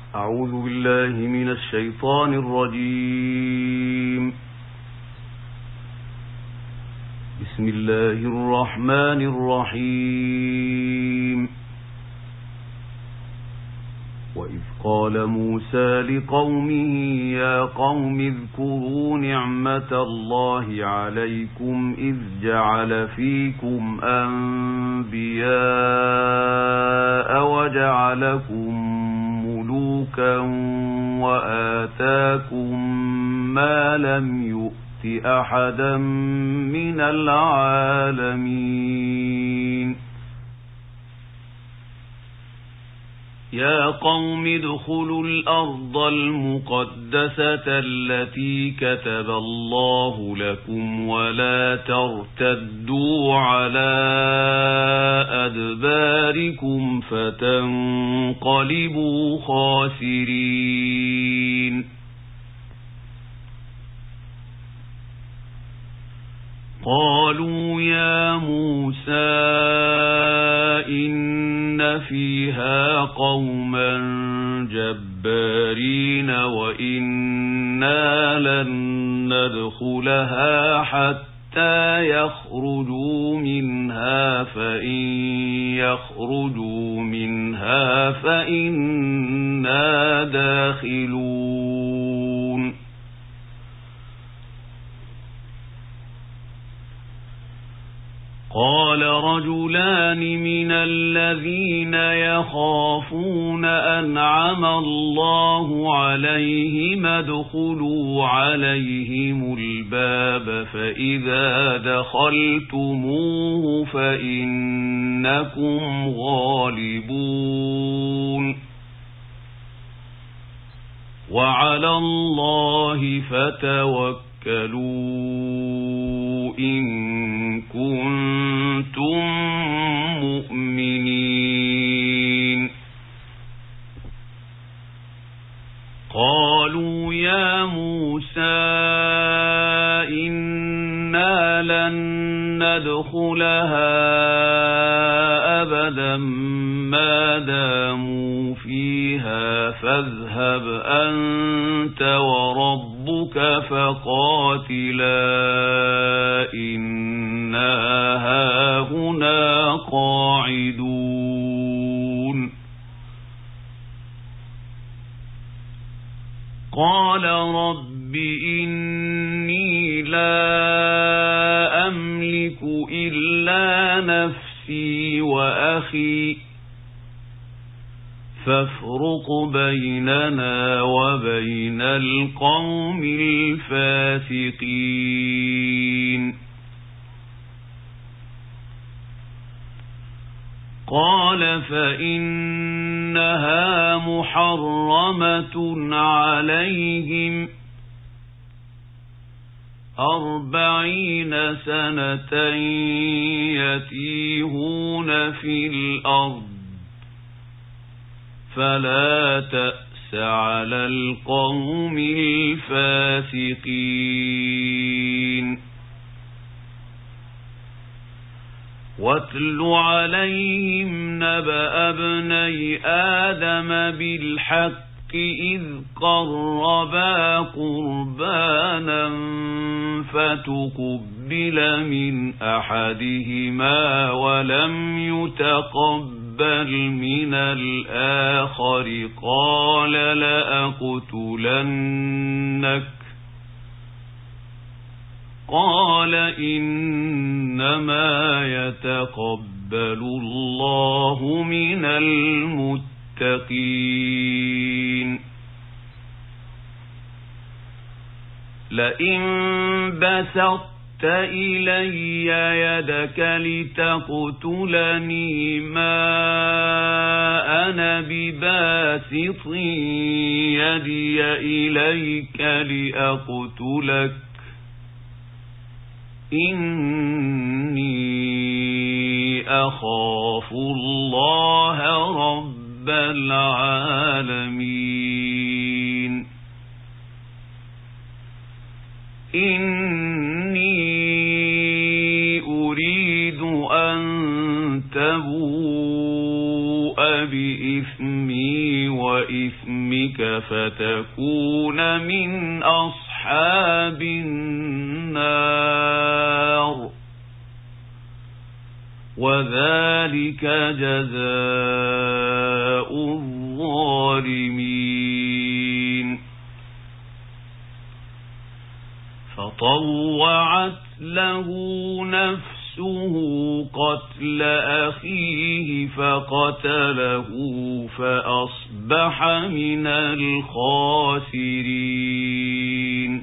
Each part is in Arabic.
أعوذ بالله من الشيطان الرجيم. بسم الله الرحمن الرحيم. وإذ قال موسى لقومه يا قوم اذكروا نعمة الله عليكم إذ جعل فيكم أنبياء وجعلكم ملوكا وآتاكم ما لم يؤت أحدا من العالمين. يا قوم ادخلوا الأرض المقدسة التي كتب الله لكم ولا ترتدوا على أدباركم فتنقلبوا خاسرين. قالوا يا موسى إن فيها قوما جبارين وإنا لن ندخلها حتى يخرجوا منها فإن يخرجوا منها فإنا داخلون. قال رجلان من الذين يخافون أنعم الله عليهم ادخلوا عليهم الباب فإذا دخلتموه فإنكم غالبون وعلى الله فتوكلوا إن كنتم مؤمنين. قالوا يا موسى إنا لن ندخلها أبدا ما داموا فيها فاذهب أنت وربك فقاتلا إنا هاهنا قاعدون. قال رب إني لا أملك إلا نفسي وأخي فافرق بيننا وبين القوم الفاسقين. قال فإنها محرمة عليهم 40 سنة يتيهون في الأرض فلا تأس على القوم الفاسقين. واتل عليهم نبأ ابني آدم بالحق إذ قربا قربانا فتقبل من أحدهما ولم يتقبل من الآخر قال لأقتلنك قال إنما يتقبل الله من المتقين. لئن بسطت إلي يدك لتقتلني ما أنا بباسط يدي إليك لأقتلك إني أخاف الله رب العالمين. إني أريد أن تبوء بإثمي وإثمك فتكون من أصحاب النار وذلك جزاء الظالمين فطوعت له نفسه قتل أخيه فقتله فأصبح من الخاسرين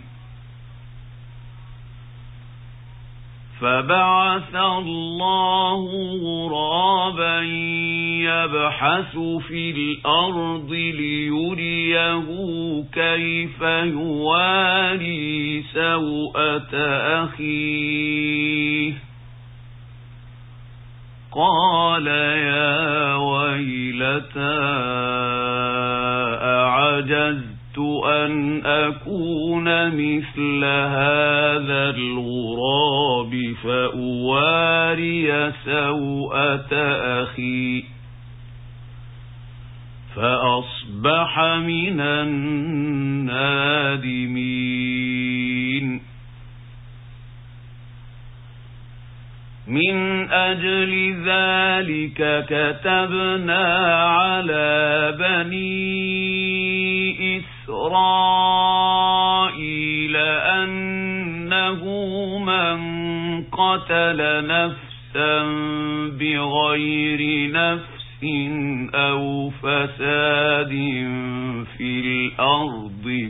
فبعث الله غرابا يبحث في الأرض ليريه كيف يواري سوءة أخيه قال يا ويلتى أعجزت أن أكون مثل هذا الغراب فأواري سوءة أخي فأصبح من النادمين من أجل ذلك كتبنا على بني إسرائيل أنه من قتل نفسا بغير نفس أو فساد في الأرض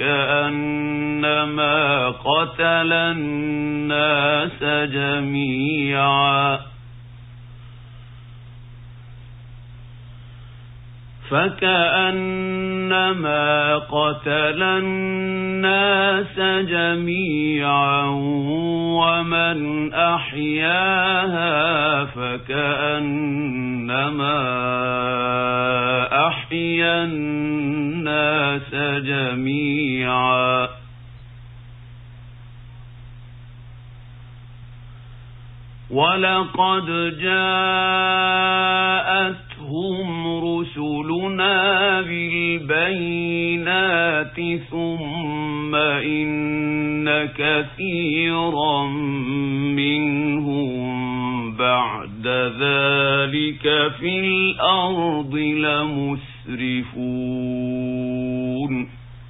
فكأنما قتل الناس جميعا ومن أحياها فكأنما أحيا الناس جميعا ولقد جاءتهم رسلنا بالبينات ثم إن كثيرا منهم بعد ذلك في الأرض لمسرفون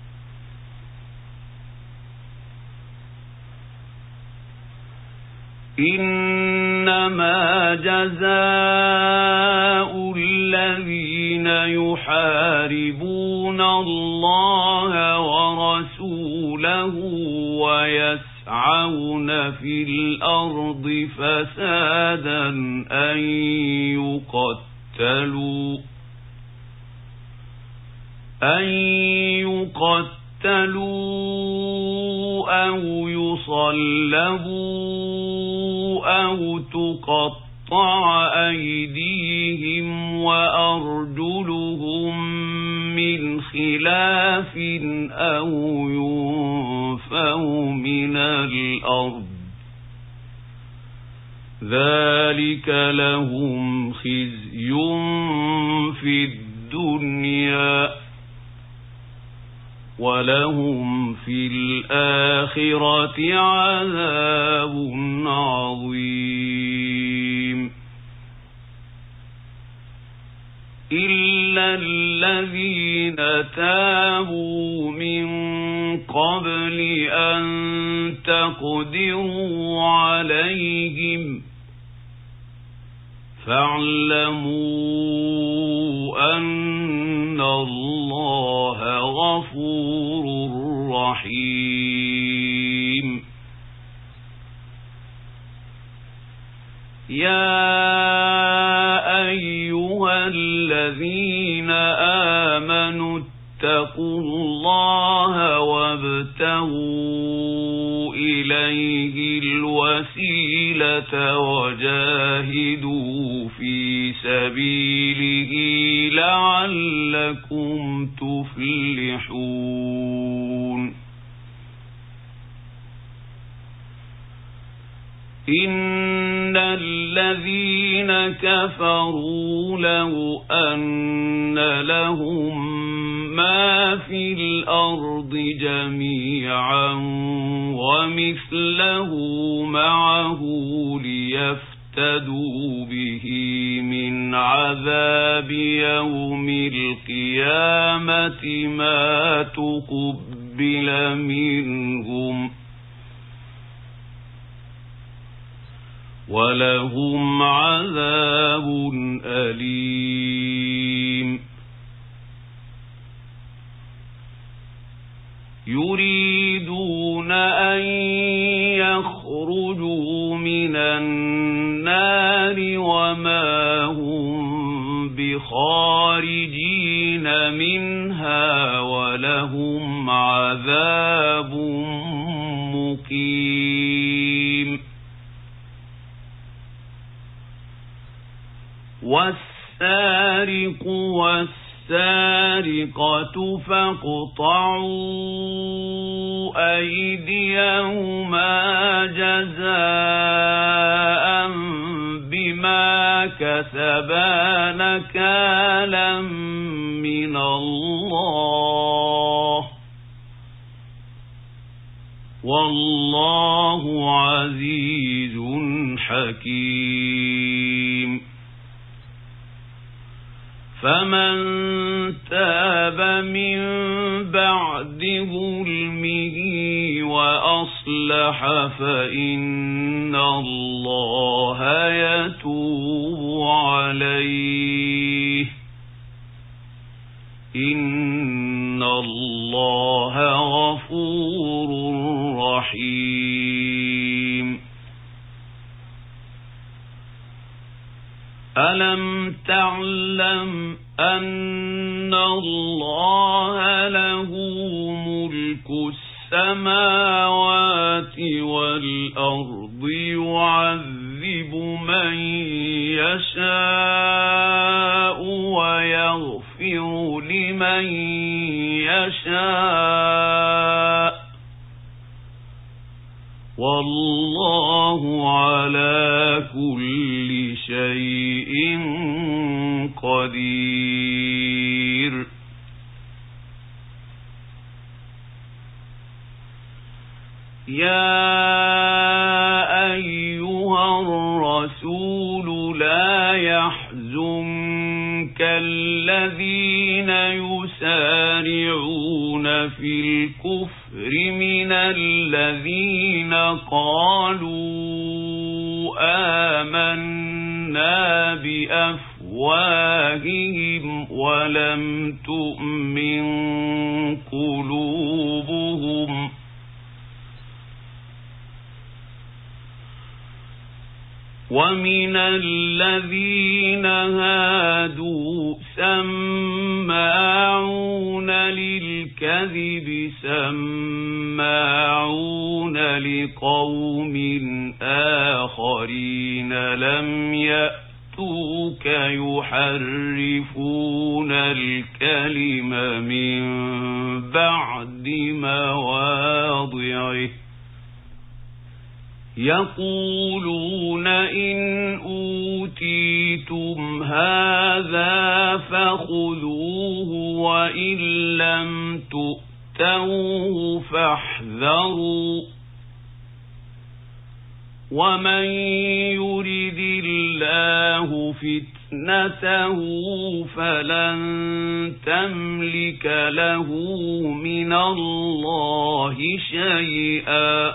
إنما جزاء الذين يحاربون الله ورسوله ويسعون في الأرض فسادا أن يقتلوا أو يصلبوا أو تقطع أيديهم وأرجلهم من خلاف أو ينفوا من الأرض ذلك لهم خزي في الدنيا ولهم في الآخرة عذاب عظيم إلا الذين تابوا من قبل أن تقدروا عليهم فاعلموا أن الله غفور رحيم يا أيها الذين آمنوا اتقوا الله وابتغوا إليه الوسيلة وجاهدوا في سبيله لعلكم تفلحون إن الذين كفروا لو أن لهم ما في الأرض جميعا ومثله معه ليفتدوا به من عذاب يوم القيامة ما تقبل منهم ولهم عذاب أليم يريدون أن يخرجوا من النار وما هم بخارجين منها ولهم عذاب مقيم والسارق والسارقة فاقطعوا أيديهما جزاء بما كسبا نكالا من الله والله عزيز حكيم فمن تاب من بعد ظلمه وأصلح فإن الله يتوب عليه إن الله غفور رحيم ألم تعلم أن الله له ملك السماوات والأرض يعذب من يشاء ويغفر لمن يشاء والله على كل شيء قدير يا أيها الرسول لا يحزنك الذين يسارعون في الكفر من الذين قالوا آمنا بأفواههم ولم تؤمن قلوبهم ومن الذين هادوا سماعون للكذب سماعون لقوم آخرين لم يأتوك يحرفون الكلم من بعد مواضعه يقولون إن أوتيتم هذا فخذوه وإن لم تؤتوه فاحذروا ومن يرد الله فتنته فلن تملك له من الله شيئا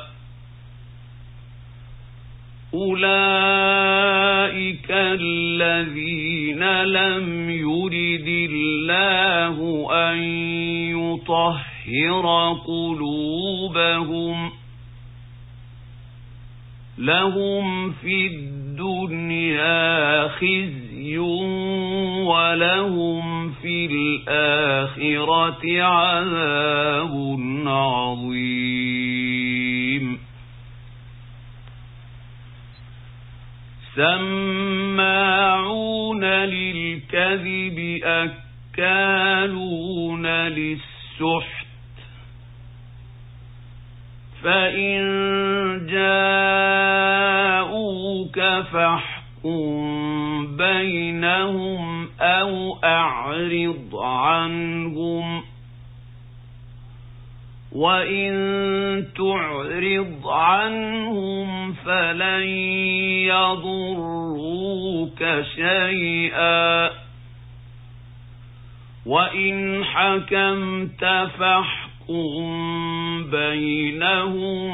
أولئك الذين لم يرد الله أن يطهر قلوبهم لهم في الدنيا خزي ولهم في الآخرة عذاب عظيم سماعون للكذب أكالون للسحت فإن جاءوك بينهم أو أعرض عنهم وإن تعرض عنهم فلن يضروك شيئا وإن حكمت فاحكم بينهم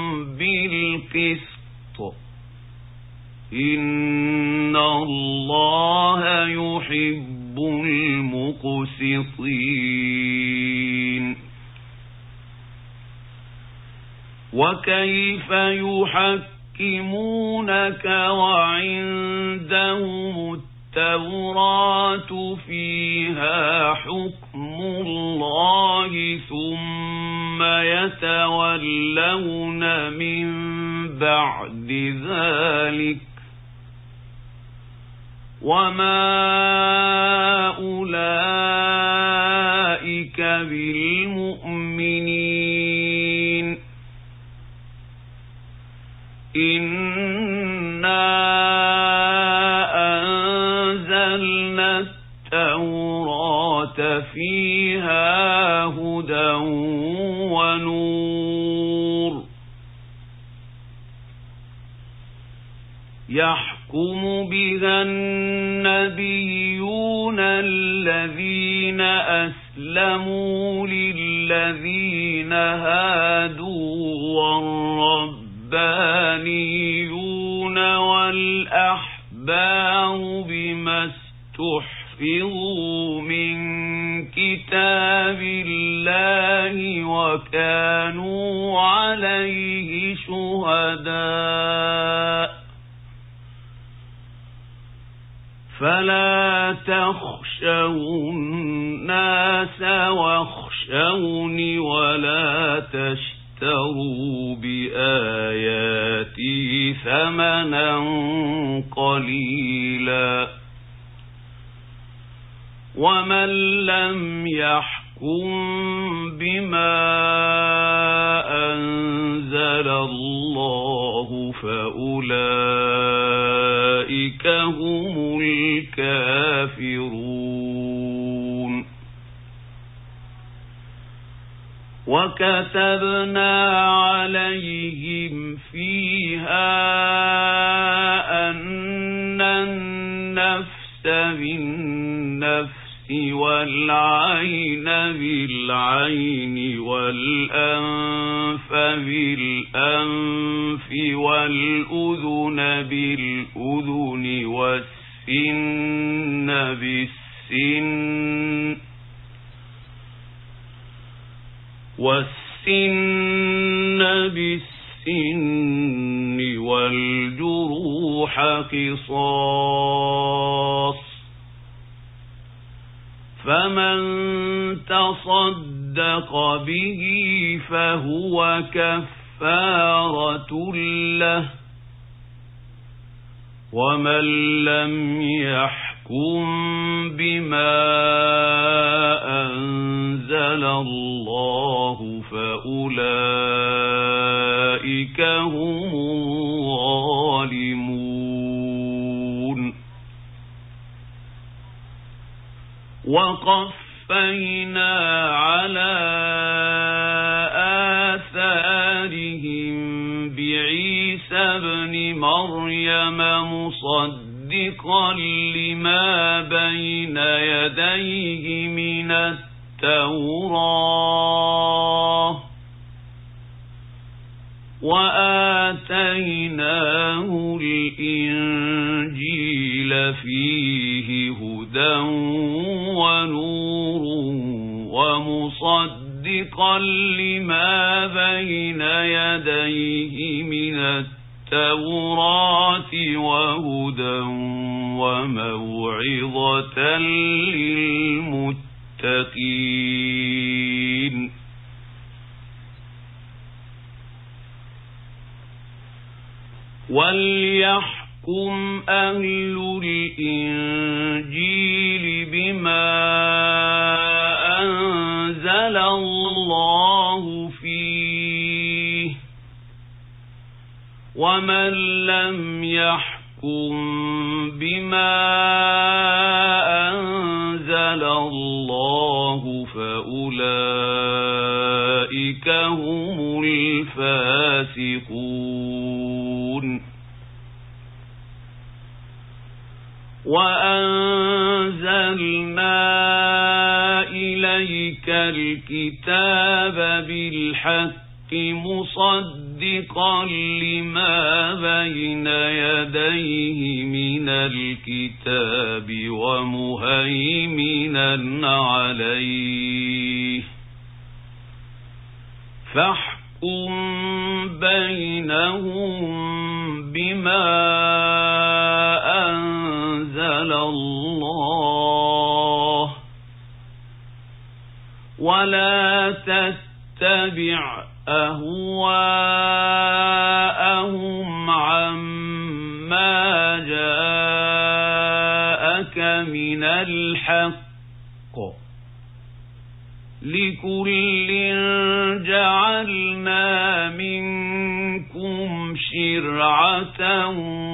بالقسط إن الله يحب المقسطين وكيف يحكمونك وعندهم التوراة فيها حكم الله ثم يتولون من بعد ذلك وما أولئك بالمؤمنين إنا أنزلنا التوراة فيها هدى ونور يحكم بها النبيون الذين أسلموا للذين هادوا والربانيون والأحبار بما استحفظوا من كتاب الله وكانوا عليه شهداء فلا تخشوا الناس واخشوني ولا تشتروا بآياتي ثمنا قليلا ومن لم يحكم بما أنزل الله فأولئك هم الكافرون وكتبنا عليهم فيها أن النفس بالنفس والعين بالعين والأنف بالأنف والأذن بالأذن والسن بالسن والجروح قصاص فمن تصدق به فهو كفارة له ومن لم يحكم بما أنزل الله فأولئك هم الظالمون وقفينا على آثارهم بعيسى ابن مريم مصدقا لما بين يديه من التوراة وآتيناه الإنجيل فيه هدى ونور ومصدقا لما بين يديه من التوراة وهدى وموعظة للمتقين وليحكم أهل الإنجيل بما أنزل الله فيه ومن لم يحكم بما أنزل الله فأولئك هم الفاسقون. وأنزلنا إليك الكتاب بالحق مصدقا لما بين يديه من الكتاب ومهيمنا عليه فاحكم بينهم بما أنزل الله ولا تتبع أهواءهم عما جاءك من الحق لكل جعلنا منكم شرعة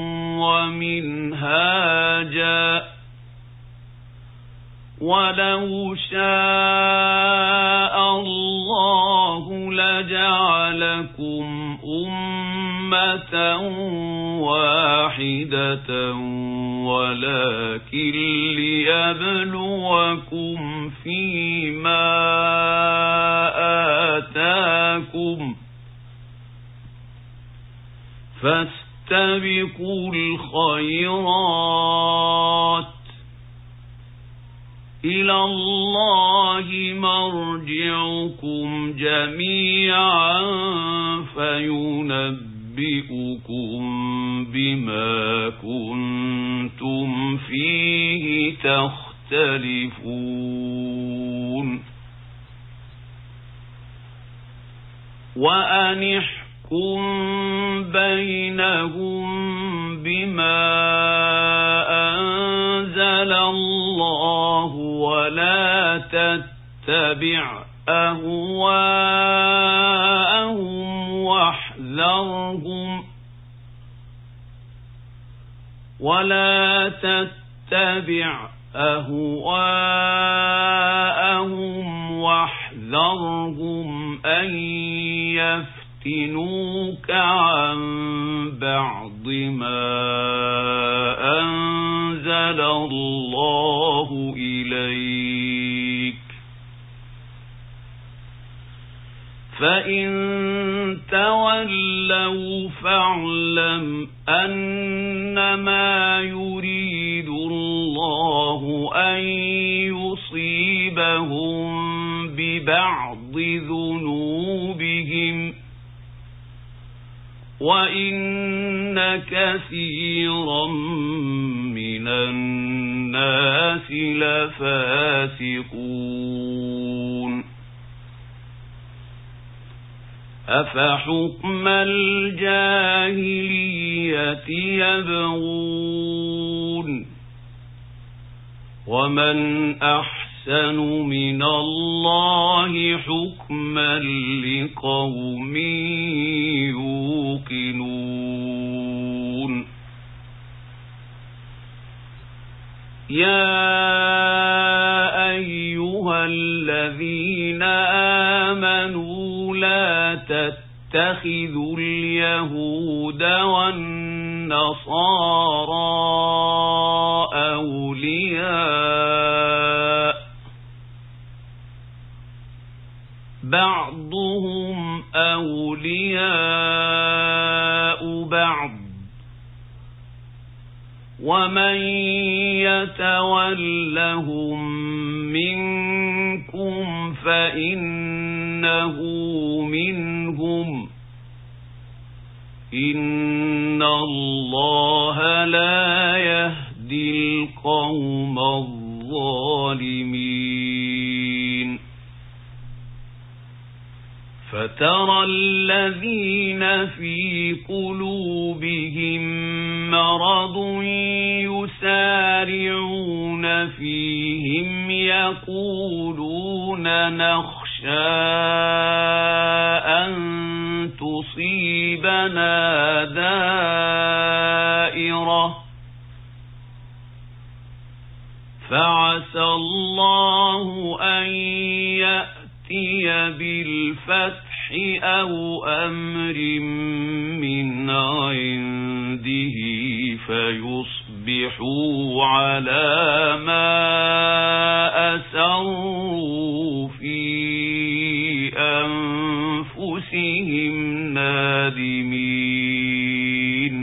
ومنهاجا ولو شاء الله لجعلكم أمة واحدة ولكن ليبلوكم فيما آتاكم فاستبقوا الخيرات إلى الله مرجعكم جميعا فينبئكم بما كنتم فيه تختلفون. وأن احكم بينهم بما أنزل الله ولا تتبع أهواءهم واحذرهم أن يفتنوك عن بعض ما أنزل الله إليك فإن تولوا فاعلم أنما يريد الله أن يصيبهم ببعض ذنوبهم وإن كثيرا من الناس لفاسقون. أفحكم الجاهلية يبغون ومن أحسن من الله حكما لقوم يوقنون. يا أيها الذين آمنوا لا تتخذوا اليهود والنصارى أولياء بعضهم أولياء بعض ومن يتولهم منكم فإنه منهم إن الله لا يهدي القوم الظالمين. فترى الذين في قلوبهم مرض يسارعون فيهم يقولون نخشى أن تصيبنا فعسى الله أن يأتي بالفتح أو أمر من عنده فيصبحوا على ما أسروا في أنفسهم نادمين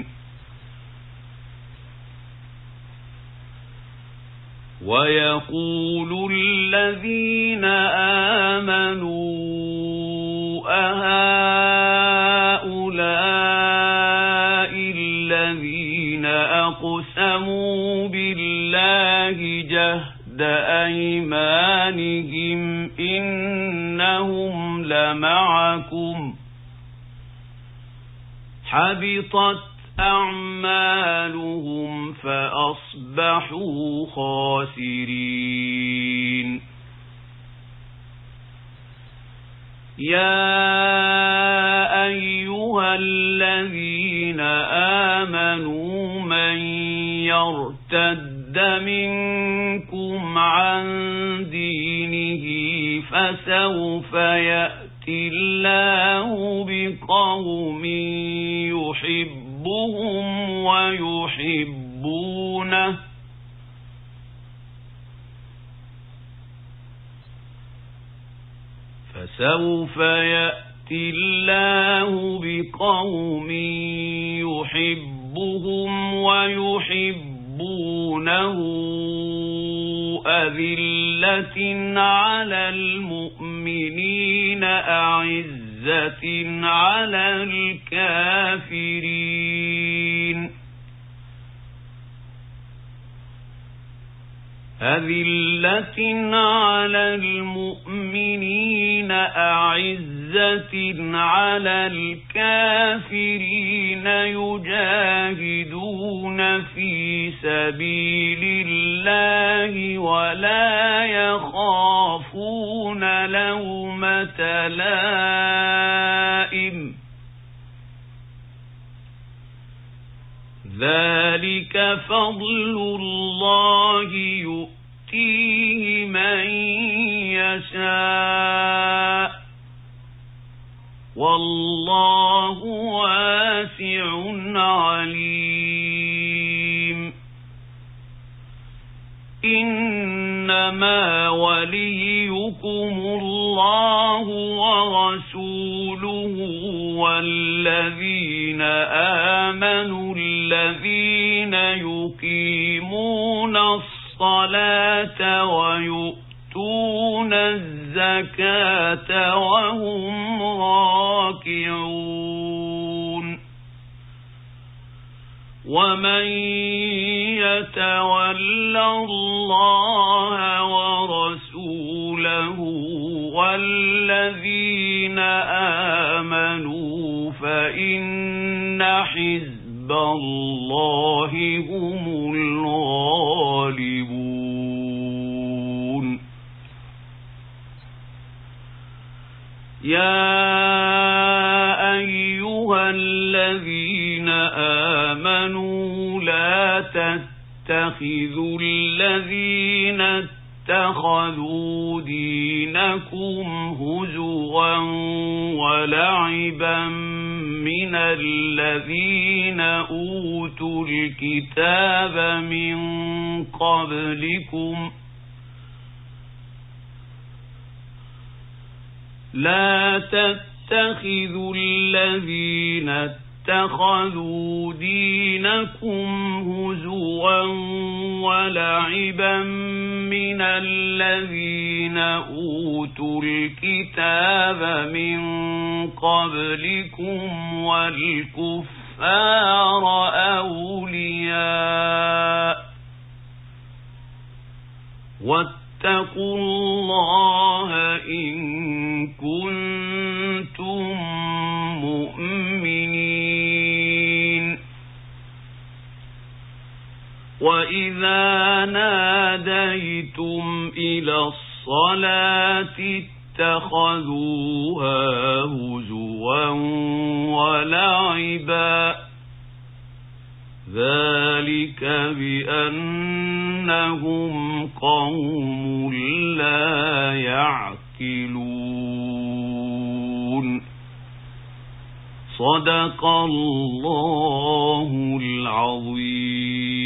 ويقول الذين آمنوا أهؤلاء الذين أقسموا بالله جهد أيمانهم إنهم لمعكم حبطت أعمالهم فأصبحوا خاسرين يا أيها الذين آمنوا من يرتد منكم عن دينه فسوف يأتي الله بقوم يحبهم ويحبونه فسوف يأتي الله بقوم يحبهم ويحبونه أذلة على المؤمنين أعزة على الكافرين أذلة على المؤمنين أعزة على الكافرين يجاهدون في سبيل الله ولا يخافون لومة لائم ذلك فضل الله يؤتيه من يشاء والله واسع عليم إنما وليكم الله ورسوله والذين آمنوا الذين يقيمون الصلاة ويؤتون الزكاة وهم راكعون ومن يتول الله ورسوله والذين آمنوا فإن حزب الله هم الغالبون يا أيها الذين آمنوا لا تتخذوا الذين اتخذوا دينكم هزوا ولعبا من الذين أوتوا الكتاب من قبلكم لا تتخذوا الذين اتخذوا دينكم هزوا ولعبا من الذين أوتوا الكتاب من قبلكم والكفار أولياء واتقوا الله إن كنتم مؤمنين وإذا ناديتم إلى الصلاة اتخذوها هزوا ولعبا ذلك بأنهم قوم لا يعقلون. صدق الله العظيم.